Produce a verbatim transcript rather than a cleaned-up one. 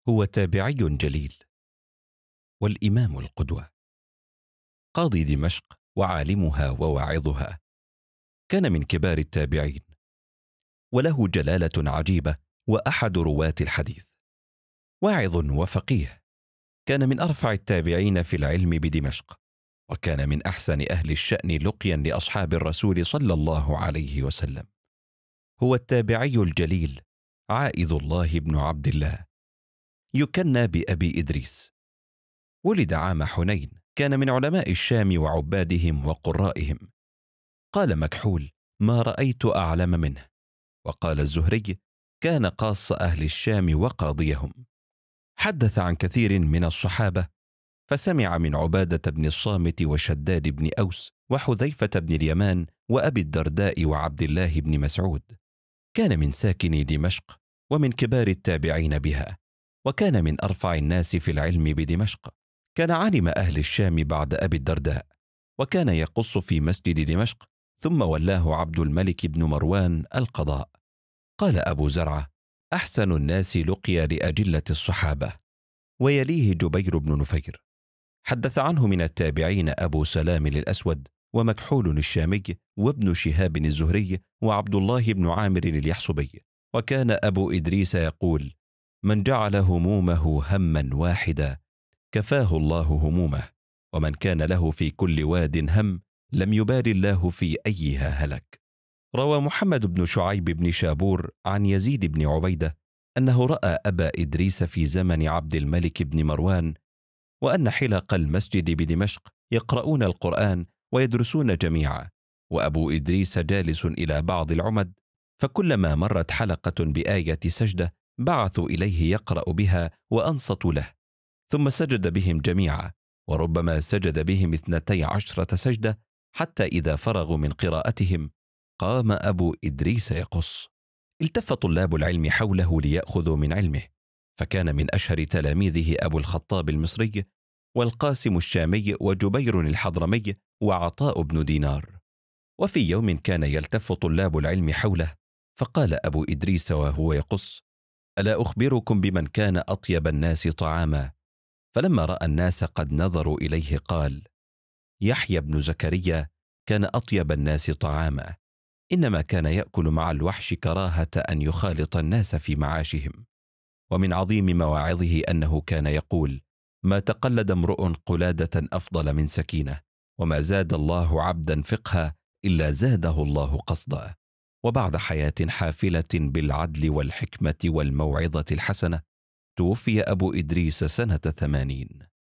هو تابعي جليل والإمام القدوة، قاضي دمشق وعالمها وواعظها. كان من كبار التابعين، وله جلالة عجيبة، وأحد رواة الحديث، واعظ وفقيه. كان من أرفع التابعين في العلم بدمشق، وكان من أحسن أهل الشأن لقيا لأصحاب الرسول صلى الله عليه وسلم. هو التابعي الجليل عائذ الله بن عبد الله، يكنى بأبي إدريس. ولد عام حنين، كان من علماء الشام وعبادهم وقرائهم. قال مكحول: ما رأيت أعلم منه. وقال الزهري: كان قاص أهل الشام وقاضيهم. حدث عن كثير من الصحابة، فسمع من عبادة بن الصامت وشداد بن أوس وحذيفة بن اليمان وأبي الدرداء وعبد الله بن مسعود. كان من ساكني دمشق ومن كبار التابعين بها، وكان من أرفع الناس في العلم بدمشق. كان عالم أهل الشام بعد أبي الدرداء، وكان يقص في مسجد دمشق، ثم ولاه عبد الملك بن مروان القضاء. قال أبو زرعة: أحسن الناس لقيا لأجلة الصحابة، ويليه جبير بن نفير. حدث عنه من التابعين أبو سلام الأسود ومكحول الشامي وابن شهاب الزهري وعبد الله بن عامر اليحصبي. وكان أبو إدريس يقول: من جعل همومه هما واحدا كفاه الله همومه، ومن كان له في كل واد هم لم يبال الله في أيها هلك. روى محمد بن شعيب بن شابور عن يزيد بن عبيدة أنه رأى أبا إدريس في زمن عبد الملك بن مروان، وأن حلق المسجد بدمشق يقرؤون القرآن ويدرسون جميعا، وأبو إدريس جالس إلى بعض العمد، فكلما مرت حلقة بآية سجدة بعثوا إليه يقرأ بها وأنصتوا له، ثم سجد بهم جميعا، وربما سجد بهم اثنتي عشرة سجدة، حتى إذا فرغوا من قراءتهم قام أبو إدريس يقص. التف طلاب العلم حوله ليأخذوا من علمه، فكان من أشهر تلاميذه أبو الخطاب المصري والقاسم الشامي وجبير الحضرمي وعطاء بن دينار. وفي يوم كان يلتف طلاب العلم حوله، فقال أبو إدريس وهو يقص: ألا أخبركم بمن كان أطيب الناس طعاما؟ فلما رأى الناس قد نظروا إليه قال: يحيى بن زكريا كان أطيب الناس طعاما، إنما كان يأكل مع الوحش كراهة أن يخالط الناس في معاشهم. ومن عظيم مواعظه أنه كان يقول: ما تقلد امرؤ قلادة أفضل من سكينة، وما زاد الله عبدا فقها إلا زاده الله قصدا. وبعد حياة حافلة بالعدل والحكمة والموعظة الحسنة، توفي أبو إدريس سنة ثمانين.